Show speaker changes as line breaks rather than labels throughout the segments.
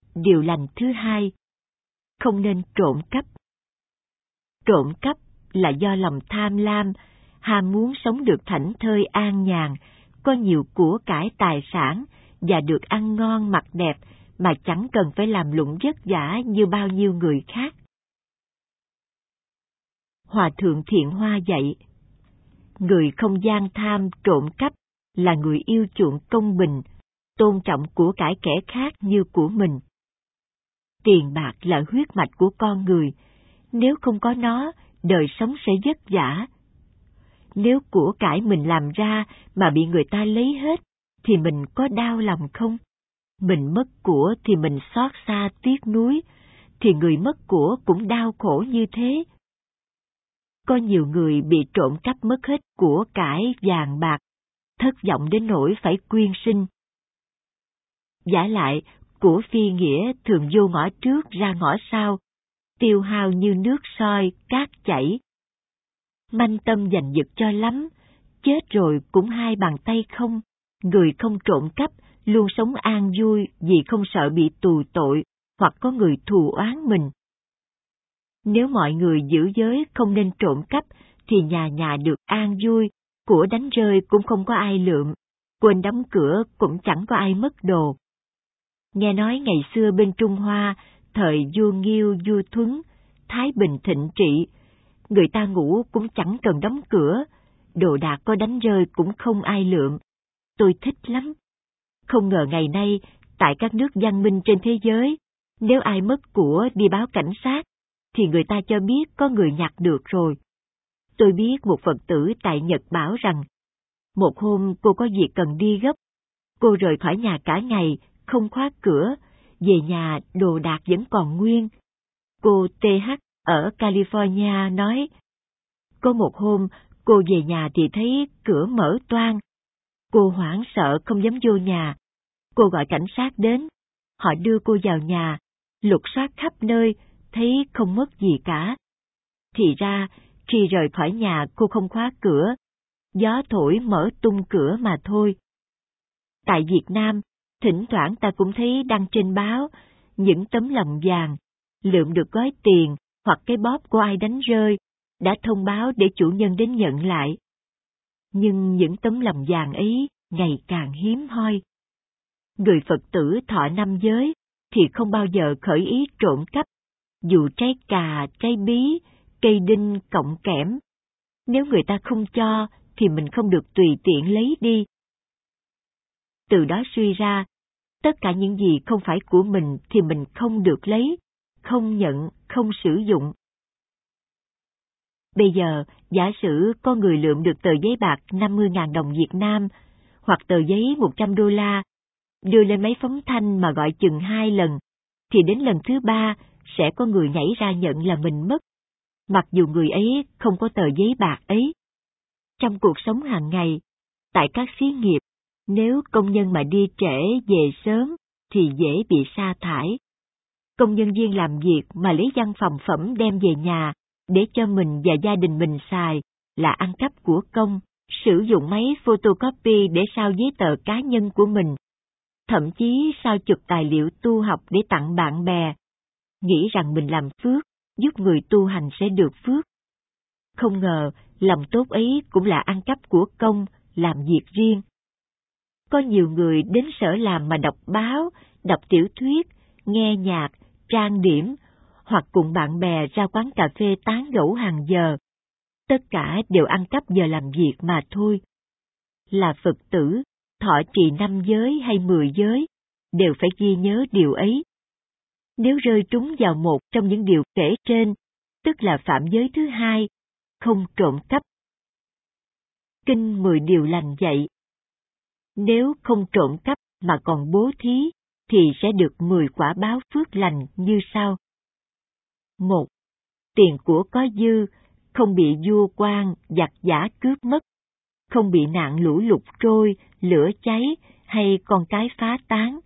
Điều lành thứ hai, không nên trộm cắp. Trộm cắp là do lòng tham lam, ham muốn sống được thảnh thơi an nhàn, có nhiều của cải tài sản và được ăn ngon mặc đẹp mà chẳng cần phải làm lụng vất vả như bao nhiêu người khác. Hòa thượng Thiện Hoa dạy, người không gian tham trộm cắp là người yêu chuộng công bình, tôn trọng của cải kẻ khác như của mình. Tiền bạc là huyết mạch của con người, nếu không có nó, đời sống sẽ vất vả. Nếu của cải mình làm ra mà bị người ta lấy hết, thì mình có đau lòng không? Mình mất của thì mình xót xa tiếc nuối, thì người mất của cũng đau khổ như thế. Có nhiều người bị trộm cắp mất hết của cải vàng bạc, thất vọng đến nỗi phải quyên sinh. Vả lại, của phi nghĩa thường vô ngõ trước ra ngõ sau, tiêu hao như nước soi, cát chảy. Manh tâm giành giật cho lắm, chết rồi cũng hai bàn tay không. Người không trộm cắp luôn sống an vui vì không sợ bị tù tội hoặc có người thù oán mình. Nếu mọi người giữ giới không nên trộm cắp thì nhà nhà được an vui, của đánh rơi cũng không có ai lượm, quên đóng cửa cũng chẳng có ai mất đồ. Nghe nói ngày xưa bên Trung Hoa, thời vua Nghiêu vua Thuấn, Thái Bình thịnh trị, người ta ngủ cũng chẳng cần đóng cửa, đồ đạc có đánh rơi cũng không ai lượm. Tôi thích lắm. Không ngờ ngày nay, tại các nước văn minh trên thế giới, nếu ai mất của đi báo cảnh sát, thì người ta cho biết có người nhặt được rồi. Tôi biết một Phật tử tại Nhật bảo rằng, một hôm cô có việc cần đi gấp, cô rời khỏi nhà cả ngày, không khóa cửa, về nhà đồ đạc vẫn còn nguyên. Cô TH ở California nói, có một hôm cô về nhà thì thấy cửa mở toang. Cô hoảng sợ không dám vô nhà. Cô gọi cảnh sát đến, họ đưa cô vào nhà, lục soát khắp nơi, thấy không mất gì cả. Thì ra, khi rời khỏi nhà cô không khóa cửa, gió thổi mở tung cửa mà thôi. Tại Việt Nam, thỉnh thoảng ta cũng thấy đăng trên báo những tấm lòng vàng, lượm được gói tiền hoặc cái bóp của ai đánh rơi, đã thông báo để chủ nhân đến nhận lại. Nhưng những tấm lòng vàng ấy ngày càng hiếm hoi. Người Phật tử thọ năm giới thì không bao giờ khởi ý trộm cắp, dù trái cà, trái bí, cây đinh, cọng kẽm. Nếu người ta không cho thì mình không được tùy tiện lấy đi. Từ đó suy ra, tất cả những gì không phải của mình thì mình không được lấy, không nhận, không sử dụng. Bây giờ, giả sử có người lượm được tờ giấy bạc 50.000 đồng Việt Nam hoặc tờ giấy 100 đô la, đưa lên máy phóng thanh mà gọi chừng 2 lần, thì đến lần thứ 3 sẽ có người nhảy ra nhận là mình mất, mặc dù người ấy không có tờ giấy bạc ấy. Trong cuộc sống hàng ngày, tại các xí nghiệp, nếu công nhân mà đi trễ về sớm thì dễ bị sa thải. Công nhân viên làm việc mà lấy văn phòng phẩm đem về nhà để cho mình và gia đình mình xài là ăn cắp của công, sử dụng máy photocopy để sao giấy tờ cá nhân của mình, thậm chí sao chụp tài liệu tu học để tặng bạn bè, nghĩ rằng mình làm phước, giúp người tu hành sẽ được phước. Không ngờ, lòng tốt ấy cũng là ăn cắp của công, làm việc riêng. Có nhiều người đến sở làm mà đọc báo, đọc tiểu thuyết, nghe nhạc, trang điểm, hoặc cùng bạn bè ra quán cà phê tán gẫu hàng giờ. Tất cả đều ăn cắp giờ làm việc mà thôi. Là Phật tử, thọ trì 5 giới hay 10 giới, đều phải ghi nhớ điều ấy. Nếu rơi trúng vào một trong những điều kể trên, tức là phạm giới thứ hai, không trộm cắp. Kinh 10 điều lành dạy, nếu không trộm cắp mà còn bố thí, thì sẽ được 10 quả báo phước lành như sau. 1. Tiền của có dư, không bị vua quan, giặc giã cướp mất, không bị nạn lũ lụt trôi, lửa cháy hay con cái phá tán.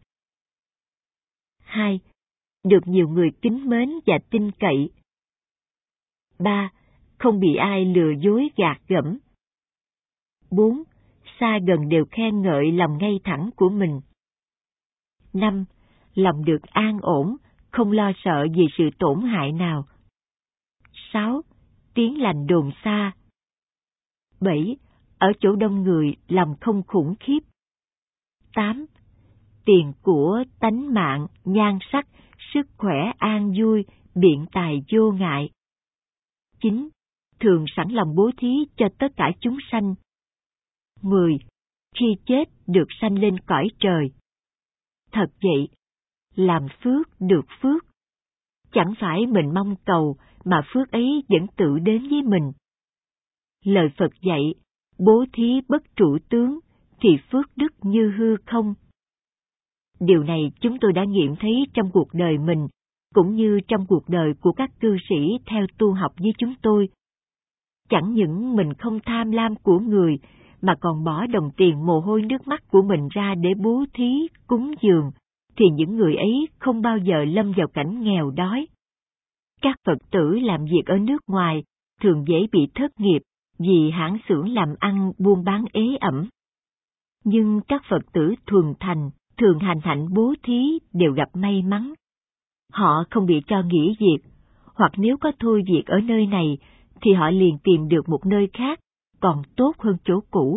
2. Được nhiều người kính mến và tin cậy. 3. Không bị ai lừa dối gạt gẫm. 4. Xa gần đều khen ngợi lòng ngay thẳng của mình. 5. lòng được an ổn, không lo sợ vì sự tổn hại nào. 6. Tiếng lành đồn xa. 7. Ở chỗ đông người lòng không khủng khiếp. 8. Tiền của, tánh mạng, nhan sắc, sức khỏe an vui, biện tài vô ngại. 9. Thường sẵn lòng bố thí cho tất cả chúng sanh. 10. Khi chết được sanh lên cõi trời. Thật vậy, làm phước được phước. Chẳng phải mình mong cầu mà phước ấy vẫn tự đến với mình. Lời Phật dạy, bố thí bất trụ tướng thì phước đức như hư không. Điều này chúng tôi đã nghiệm thấy trong cuộc đời mình, cũng như trong cuộc đời của các cư sĩ theo tu học với chúng tôi. Chẳng những mình không tham lam của người, mà còn bỏ đồng tiền mồ hôi nước mắt của mình ra để bố thí, cúng dường, thì những người ấy không bao giờ lâm vào cảnh nghèo đói. Các Phật tử làm việc ở nước ngoài thường dễ bị thất nghiệp vì hãng xưởng làm ăn buôn bán ế ẩm. Nhưng các Phật tử thuần thành, thường hành hạnh bố thí đều gặp may mắn. Họ không bị cho nghỉ việc, hoặc nếu có thôi việc ở nơi này thì họ liền tìm được một nơi khác còn tốt hơn chỗ cũ.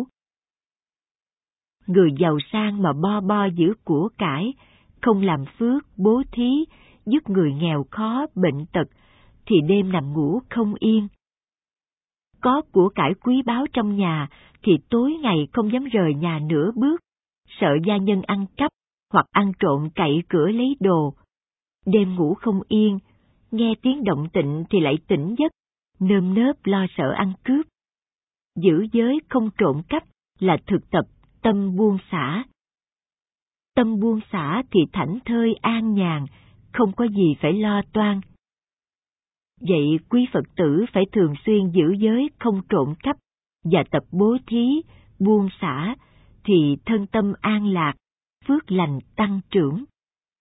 Người giàu sang mà bo giữ của cải, không làm phước, bố thí, giúp người nghèo khó, bệnh tật, thì đêm nằm ngủ không yên. Có của cải quý báu trong nhà thì tối ngày không dám rời nhà nửa bước, sợ gia nhân ăn cắp hoặc ăn trộm cậy cửa lấy đồ. Đêm ngủ không yên, nghe tiếng động tĩnh thì lại tỉnh giấc, nơm nớp lo sợ ăn cướp. Giữ giới không trộm cắp là thực tập tâm buông xả. Tâm buông xả thì thảnh thơi an nhàn, không có gì phải lo toan. Vậy quý Phật tử phải thường xuyên giữ giới không trộm cắp và tập bố thí, buông xả, thì thân tâm an lạc, phước lành tăng trưởng.